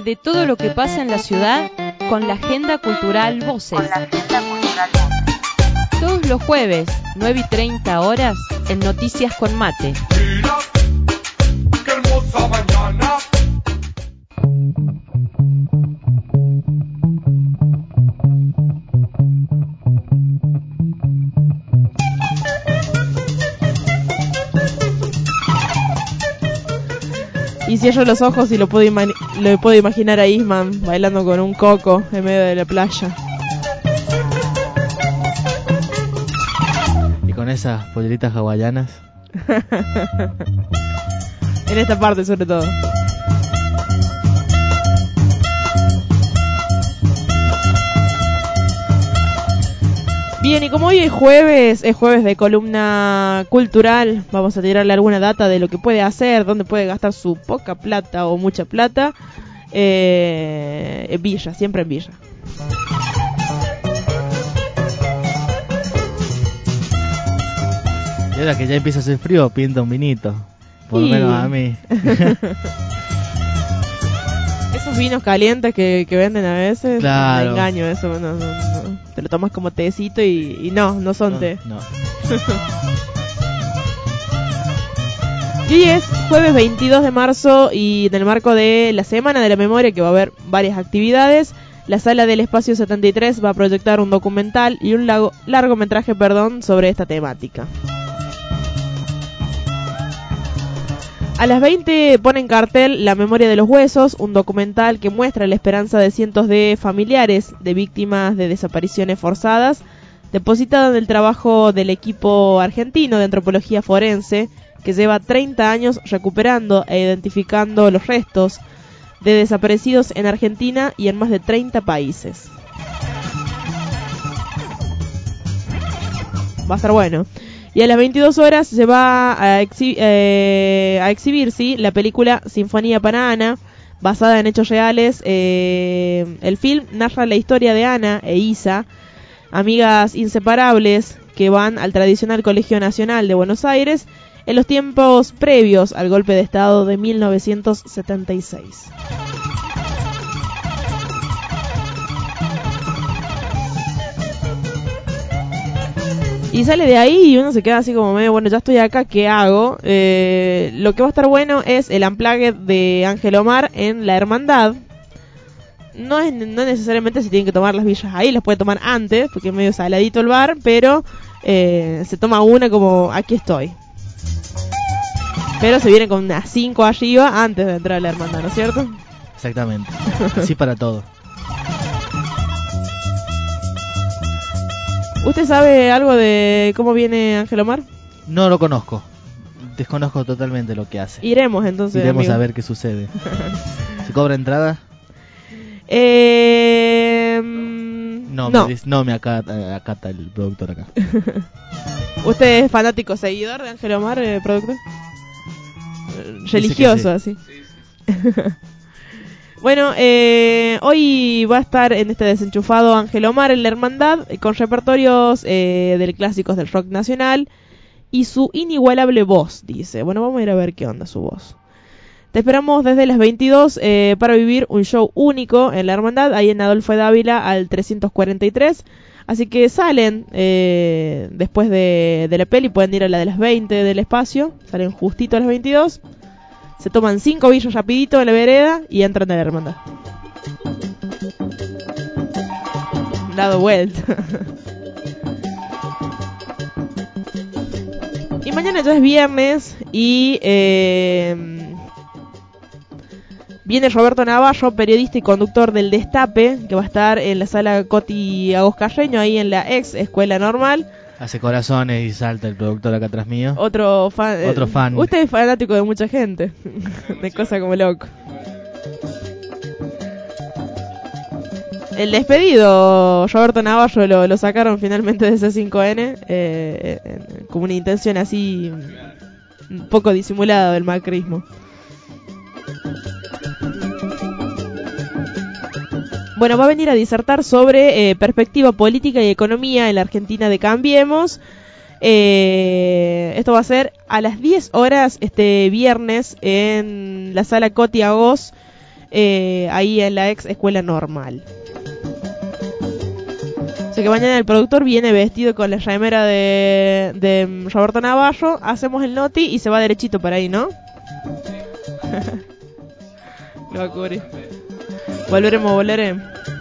de todo lo que pasa en la ciudad con la Agenda Cultural Voces. Todos los jueves, 9:30 horas, en Noticias con Mate. Mira, qué hermosa mañana. Y cierro los ojos y lo puedo imaginar a Isman bailando con un coco en medio de la playa. Y con esas polleritas hawaianas. En esta parte sobre todo. Bien, y como hoy es jueves de columna cultural, vamos a tirarle alguna data de lo que puede hacer, dónde puede gastar su poca plata o mucha plata. En Villa, siempre en Villa. Y ahora que ya empieza a hacer frío, pinta un vinito. Por lo menos a mí. Esos vinos calientes que venden a veces, claro. Me engaño, eso no. Te lo tomas como tecito y no son té. No. Y hoy es jueves 22 de marzo y en el marco de la Semana de la Memoria, que va a haber varias actividades, la Sala del Espacio 73 va a proyectar un documental y un largometraje sobre esta temática. A las 20 pone en cartel La Memoria de los Huesos, un documental que muestra la esperanza de cientos de familiares de víctimas de desapariciones forzadas, depositada en el trabajo del equipo argentino de antropología forense, que lleva 30 años recuperando e identificando los restos de desaparecidos en Argentina y en más de 30 países. Va a estar bueno. Y a las 22 horas se va a exhibir, ¿sí?, la película Sinfonía para Ana, basada en hechos reales. El film narra la historia de Ana e Isa, amigas inseparables que van al tradicional Colegio Nacional de Buenos Aires en los tiempos previos al golpe de Estado de 1976. Y sale de ahí y uno se queda así como medio, bueno, ya estoy acá, ¿qué hago? Lo que va a estar bueno es el unplugged de Ángel Omar en La Hermandad. No necesariamente se tienen que tomar las birras ahí, las puede tomar antes, porque es medio saladito el bar, pero se toma una como, aquí estoy. Pero se viene con unas 5 arriba antes de entrar a La Hermandad, ¿no es cierto? Exactamente, así para todo. ¿Usted sabe algo de cómo viene Ángel Omar? No lo conozco. Desconozco totalmente lo que hace. Iremos entonces. Iremos amigo a ver qué sucede. ¿Se cobra entrada? No. Me acata el productor acá. ¿Usted es fanático seguidor de Ángel Omar, productor? Religioso, así. Sí. Bueno, hoy va a estar en este desenchufado Ángel Omar en La Hermandad, con repertorios de clásicos del rock nacional y su inigualable voz, dice. Bueno, vamos a ir a ver qué onda su voz. Te esperamos desde las 22 para vivir un show único en La Hermandad, ahí en Adolfo de Ávila al 343. Así que salen después de la peli, pueden ir a la de las 20 del espacio, salen justito a las 22. Se toman 5 billos rapidito en la vereda y entran a La Hermandad. Dado vuelta. Y mañana ya es viernes y viene Roberto Navarro, periodista y conductor del Destape, que va a estar en la sala Coti Agos Carreño, ahí en la ex Escuela Normal. Hace corazones y salta el productor acá atrás mío. Otro fan. Usted es fanático de mucha gente. De cosas como loco. El despedido, Roberto Navarro, lo sacaron finalmente de C5N. Como una intención así un poco disimulada del macrismo. Bueno, va a venir a disertar sobre perspectiva política y economía en la Argentina de Cambiemos. Esto va a ser a las 10 horas este viernes en la sala Coti Agos ahí en la ex escuela normal. O sea que mañana el productor viene vestido con la remera de Roberto Navarro, hacemos el noti y se va derechito para ahí, ¿no? Lo va a cubrir. Volveremos.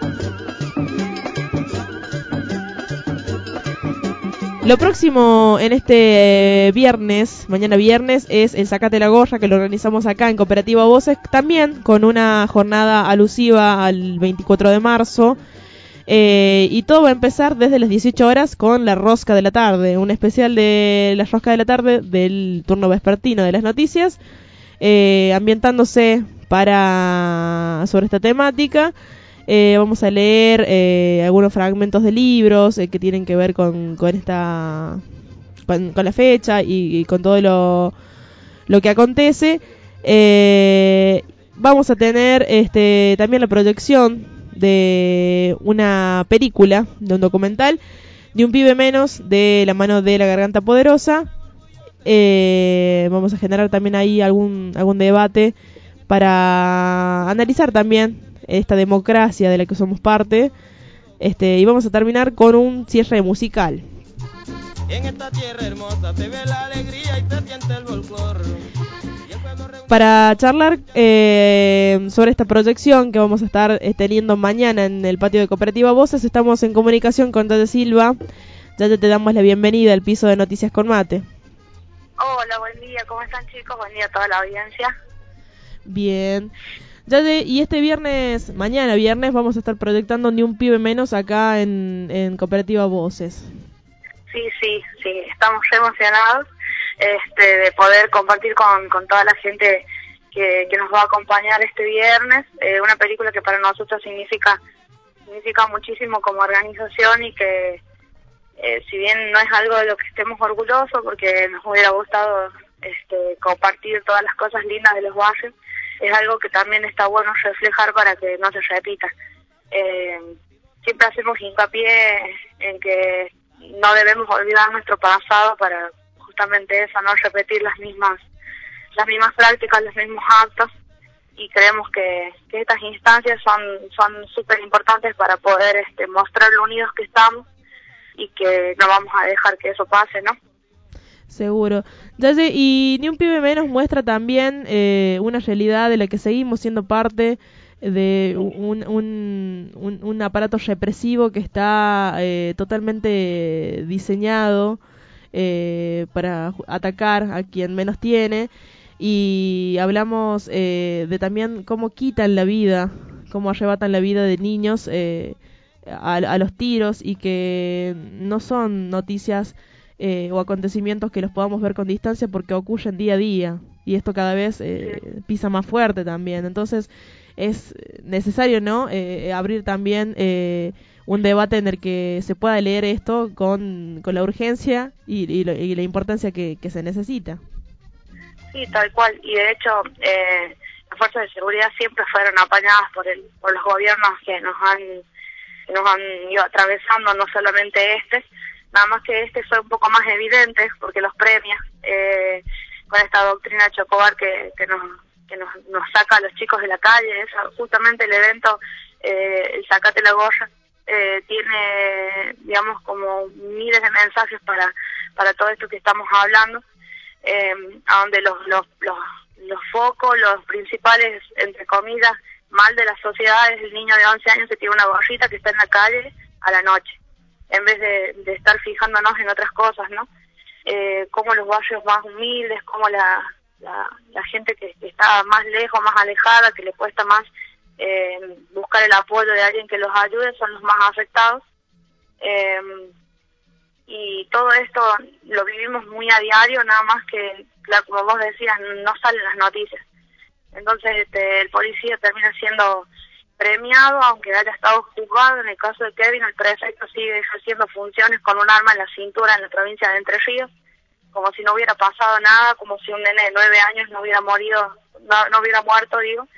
Lo próximo en este viernes, mañana viernes, es el Sacate la Gorra, que lo organizamos acá en Cooperativa Voces, también con una jornada alusiva al 24 de marzo. Y todo va a empezar desde las 18 horas con la Rosca de la Tarde, un especial de la Rosca de la Tarde del turno vespertino de las noticias, ambientándose sobre esta temática. Vamos a leer algunos fragmentos de libros que tienen que ver con la fecha y con todo lo que acontece. Vamos a tener también la proyección de una película, de un documental, de un pibe menos, de la mano de La Garganta Poderosa. Vamos a generar también ahí algún debate para analizar también esta democracia de la que somos parte, y vamos a terminar con un cierre musical. En esta tierra hermosa se ve la alegría y se siente el folclor. Para charlar sobre esta proyección que vamos a estar teniendo mañana en el patio de Cooperativa Voces, estamos en comunicación con Yaya Silva. Ya te damos la bienvenida al piso de Noticias con Mate. Hola, buen día, ¿cómo están, chicos? Buen día a toda la audiencia. Bien. Y este mañana viernes, vamos a estar proyectando Ni un pibe menos acá en Cooperativa Voces. Sí, estamos re emocionados de poder compartir con toda la gente que nos va a acompañar este viernes, una película que para nosotros significa muchísimo como organización y que si bien no es algo de lo que estemos orgullosos, porque nos hubiera gustado compartir todas las cosas lindas de los barrios, es algo que también está bueno reflejar para que no se repita. Siempre hacemos hincapié en que no debemos olvidar nuestro pasado para justamente eso, no repetir las mismas prácticas, los mismos actos, y creemos que estas instancias son súper importantes para poder mostrar lo unidos que estamos y que no vamos a dejar que eso pase, ¿no? Seguro. Y Ni un pibe menos muestra también una realidad de la que seguimos siendo parte, de un aparato represivo que está totalmente diseñado para atacar a quien menos tiene, y hablamos de también cómo quitan la vida, cómo arrebatan la vida de niños a los tiros, y que no son noticias o acontecimientos que los podamos ver con distancia, porque ocurren día a día, y esto cada vez pisa más fuerte también. Entonces es necesario, ¿no?, abrir también un debate en el que se pueda leer esto con la urgencia y la importancia que se necesita. Sí, tal cual, y de hecho las fuerzas de seguridad siempre fueron apañadas por los gobiernos que nos han ido atravesando, no solamente nada más que fue un poco más evidente porque los premia con esta doctrina Chocobar que nos saca a los chicos de la calle. Es justamente el evento, el Sacate la Gorra, tiene, digamos, como miles de mensajes para todo esto que estamos hablando, a donde los focos, los principales, entre comillas, mal de la sociedad es el niño de 11 años que tiene una gorrita que está en la calle a la noche, en vez de estar fijándonos en otras cosas, ¿no? Como los barrios más humildes, como la gente que está más lejos, más alejada, que le cuesta más buscar el apoyo de alguien que los ayude, son los más afectados. Y todo esto lo vivimos muy a diario, nada más que, claro, como vos decías, no salen las noticias. Entonces el policía termina siendo premiado, aunque haya estado juzgado. En el caso de Kevin, el prefecto sigue ejerciendo funciones con un arma en la cintura en la provincia de Entre Ríos, como si no hubiera pasado nada, como si un nene de 9 años no hubiera muerto,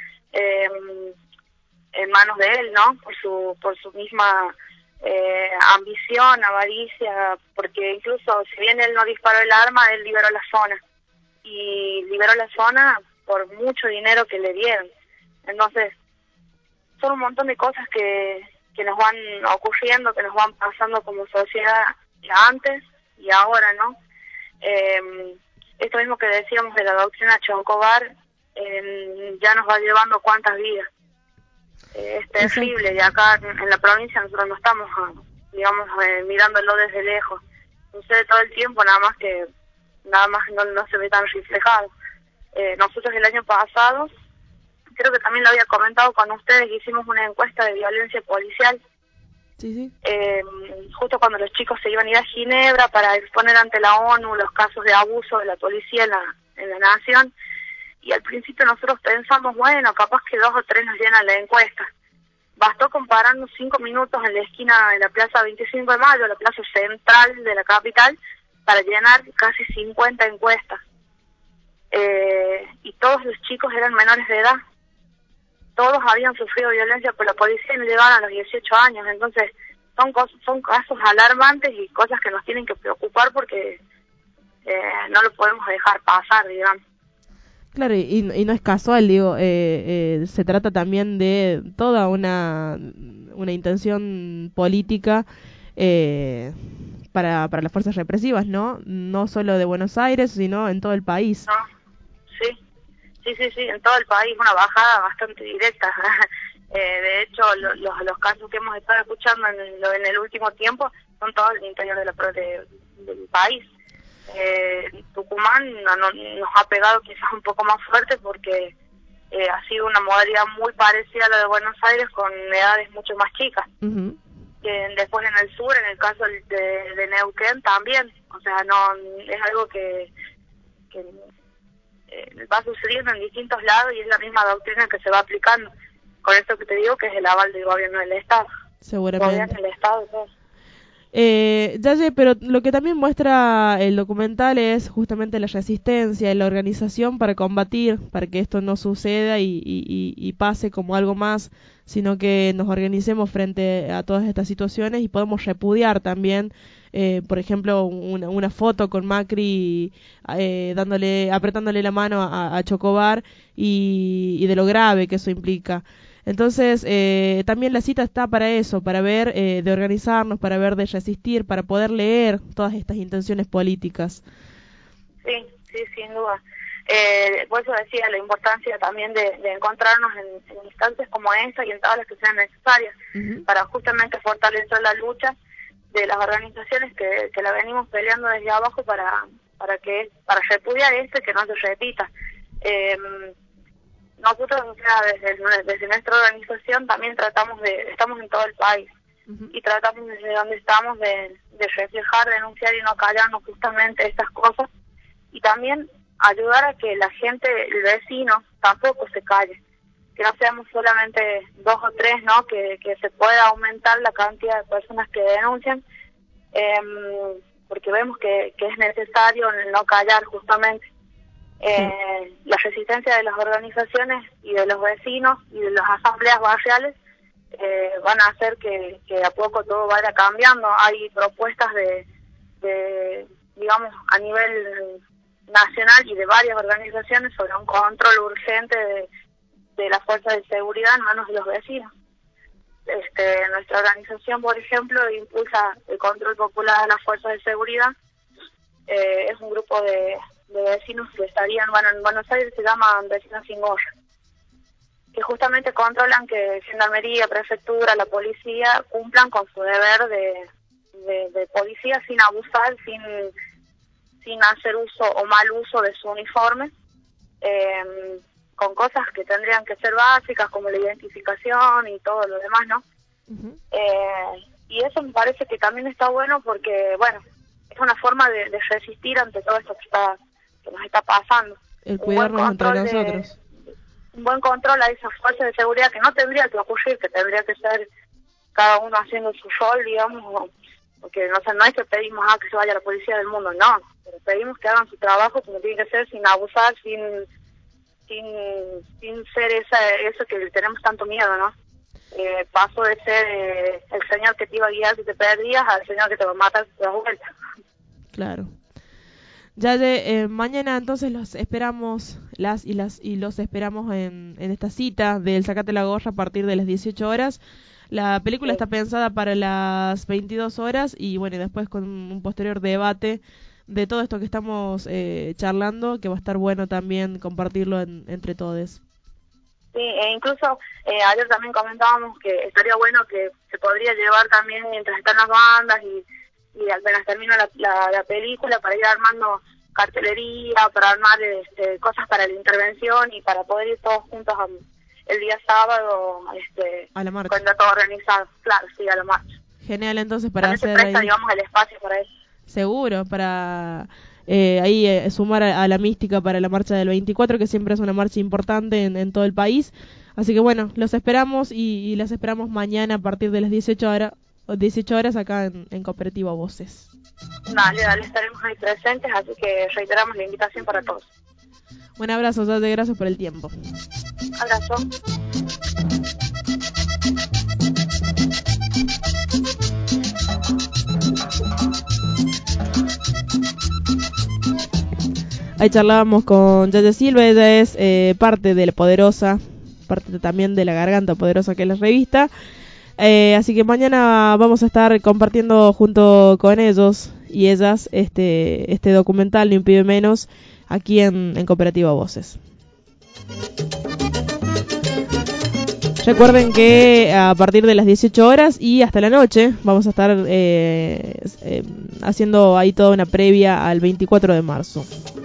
en manos de él, ¿no? Por su misma ambición, avaricia, porque incluso si bien él no disparó el arma, él liberó la zona, y liberó la zona por mucho dinero que le dieron. Entonces, son un montón de cosas que nos van ocurriendo, que nos van pasando como sociedad antes y ahora, ¿no? Esto mismo que decíamos de la doctrina Chocobar, ya nos va llevando cuántas vidas. Es terrible, y acá en la provincia nosotros no estamos, digamos, mirándolo desde lejos. Sucede todo el tiempo, nada más que no se ve tan reflejado. Nosotros el año pasado, creo que también lo había comentado con ustedes, hicimos una encuesta de violencia policial. Sí. Justo cuando los chicos se iban a ir a Ginebra para exponer ante la ONU los casos de abuso de la policía en la nación, y al principio nosotros pensamos, bueno, capaz que 2 o 3 nos llenan la encuesta. Bastó compararnos 5 minutos en la esquina de la Plaza 25 de Mayo, la plaza central de la capital, para llenar casi 50 encuestas. Y todos los chicos eran menores de edad. Todos habían sufrido violencia por la policía y no llegaban a los 18 años. Entonces, son casos alarmantes y cosas que nos tienen que preocupar porque no lo podemos dejar pasar, digamos. Claro, y no es casual, digo, se trata también de toda una intención política para las fuerzas represivas, ¿no? No solo de Buenos Aires, sino en todo el país. No, sí, en todo el país, una bajada bastante directa. De hecho, los casos que hemos estado escuchando en el último tiempo son todos en el interior del país. Tucumán nos ha pegado quizás un poco más fuerte porque ha sido una modalidad muy parecida a la de Buenos Aires con edades mucho más chicas. Uh-huh. Después en el sur, en el caso de Neuquén también, o sea, no es algo que va sucediendo en distintos lados y es la misma doctrina que se va aplicando. Con esto que te digo que es el aval del gobierno del Estado. Seguramente. El gobierno del Estado y todo. Yaye, pero lo que también muestra el documental es justamente la resistencia y la organización para combatir, para que esto no suceda y pase como algo más, sino que nos organicemos frente a todas estas situaciones y podemos repudiar también, por ejemplo, una foto con Macri apretándole la mano a Chocobar y de lo grave que eso implica. Entonces, también la cita está para eso, para ver de organizarnos, para ver de resistir, para poder leer todas estas intenciones políticas. Sí, sin duda. Por eso decía la importancia también de encontrarnos en instancias como esta y en todas las que sean necesarias, uh-huh, para justamente fortalecer la lucha de las organizaciones que la venimos peleando desde abajo para repudiar esto y que no se repita. Nosotros, o sea, desde nuestra organización también estamos en todo el país, uh-huh, y tratamos desde donde estamos de reflejar, denunciar y no callarnos justamente estas cosas, y también ayudar a que la gente, el vecino, tampoco se calle, que no seamos solamente 2 o 3, ¿no? Que se pueda aumentar la cantidad de personas que denuncian, porque vemos que es necesario no callar justamente. La resistencia de las organizaciones y de los vecinos y de las asambleas barriales van a hacer que a poco todo vaya cambiando. Hay propuestas de digamos, a nivel nacional y de varias organizaciones sobre un control urgente de las fuerzas de seguridad en manos de los vecinos. Nuestra organización, por ejemplo, impulsa el control popular de las fuerzas de seguridad. Es un grupo de vecinos que estarían, en Buenos Aires se llaman Vecinos Sin Gorra, que justamente controlan que Gendarmería, Prefectura, la policía cumplan con su deber de policía sin abusar, sin hacer uso o mal uso de su uniforme, con cosas que tendrían que ser básicas como la identificación y todo lo demás, ¿no? Uh-huh. Y eso me parece que también está bueno porque, bueno, es una forma de resistir ante todo esto que nos está pasando. El cuidarnos entre nosotros. Un buen control a esas fuerzas de seguridad que no tendría que ocurrir, que tendría que ser cada uno haciendo su rol, digamos, porque no es que pedimos que se vaya la policía del mundo, no, pero pedimos que hagan su trabajo como tiene que ser, sin abusar, sin ser eso que le tenemos tanto miedo, ¿no? Paso de ser el señor que te iba a guiar si te perdías al señor que te va a matar si te das vuelta. Claro. Ya mañana entonces los esperamos, los esperamos en esta cita del Sacate la Gorra a partir de las 18 horas. La película está pensada para las 22 horas y bueno, y después con un posterior debate de todo esto que estamos charlando, que va a estar bueno también compartirlo entre todos. Sí, e incluso ayer también comentábamos que estaría bueno que se podría llevar también mientras están las bandas y apenas termina la película para ir armando cartelería, para armar cosas para la intervención y para poder ir todos juntos el día sábado a la marcha. cuando todo organizado. Claro, sí, a la marcha. Genial, entonces para también hacer se presta, ahí... digamos, el espacio para eso. Seguro, para sumar a la mística para la marcha del 24, que siempre es una marcha importante en todo el país. Así que bueno, los esperamos y las esperamos mañana a partir de las 18 horas acá en Cooperativa Voces. Dale, estaremos ahí presentes, así que reiteramos la invitación para todos. Un abrazo, Date, gracias por el tiempo. Abrazo. Ahí charlábamos con Yaya Silva, ella es parte de La Poderosa, parte también de La Garganta Poderosa, que es la revista. Así que mañana vamos a estar compartiendo junto con ellos y ellas este documental, Ni un pibe menos, aquí en Cooperativa Voces. Recuerden que a partir de las 18 horas y hasta la noche vamos a estar haciendo ahí toda una previa al 24 de marzo.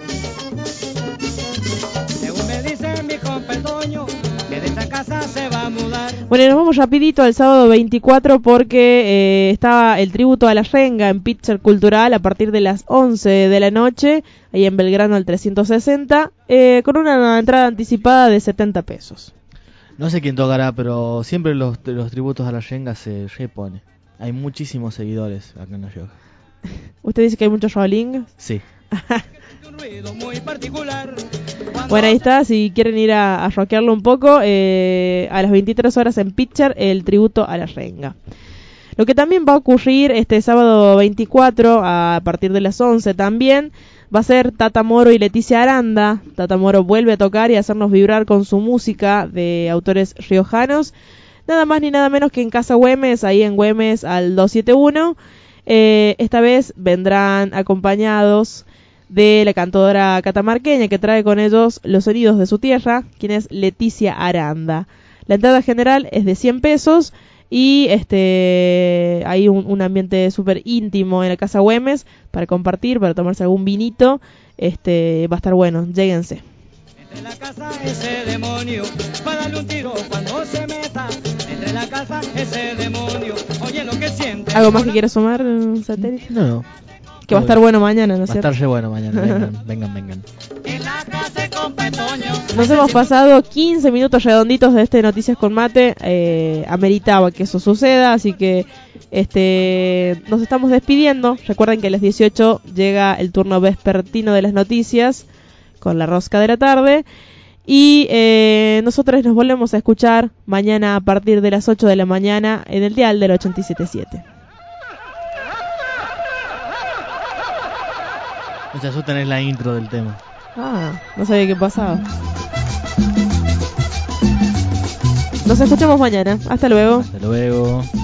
Según me dice mi compa el Toño, que de esta casa se va a mudar. Bueno, nos vamos rapidito al sábado 24 porque está el tributo a la renga en Pitcher Cultural a partir de las 11 de la noche, ahí en Belgrano al 360, con una entrada anticipada de 70 pesos. No sé quién tocará, pero siempre los tributos a la renga se repone. Hay muchísimos seguidores acá en La Rioja. ¿Usted dice que hay muchos rolling? Sí. Un ruido muy particular. Bueno, ahí está, si quieren ir a rockearlo un poco, a las 23 horas en Pitcher, el tributo a la renga. Lo que también va a ocurrir este sábado 24, a partir de las 11 también, va a ser Tata Moro y Leticia Aranda. Tata Moro vuelve a tocar y a hacernos vibrar con su música de autores riojanos. Nada más ni nada menos que en Casa Güemes, ahí en Güemes al 271. Esta vez vendrán acompañados de la cantadora catamarqueña que trae con ellos los sonidos de su tierra, quien es Leticia Aranda. La entrada general es de 100 pesos y hay un ambiente súper íntimo en la Casa Güemes para compartir, para tomarse algún vinito. Va a estar bueno, lléguense. Entre la casa ese demonio, va a darle un tiro cuando se meta. Entre la casa ese demonio, oye lo que siente. ¿Algo más que quieras sumar, Satélite? No. Que va a estar bueno mañana, ¿no es cierto? Va a estar bueno mañana, vengan. En la casa compa Toño. Nos hemos pasado 15 minutos redonditos de Noticias con Mate. Ameritaba que eso suceda, así que nos estamos despidiendo. Recuerden que a las 18 llega el turno vespertino de las noticias con la rosca de la tarde. Y nosotros nos volvemos a escuchar mañana a partir de las 8 de la mañana en el dial del 87.7. No se asusten, es la intro del tema. No sabía qué pasaba. Nos escuchamos mañana. Hasta luego. Hasta luego.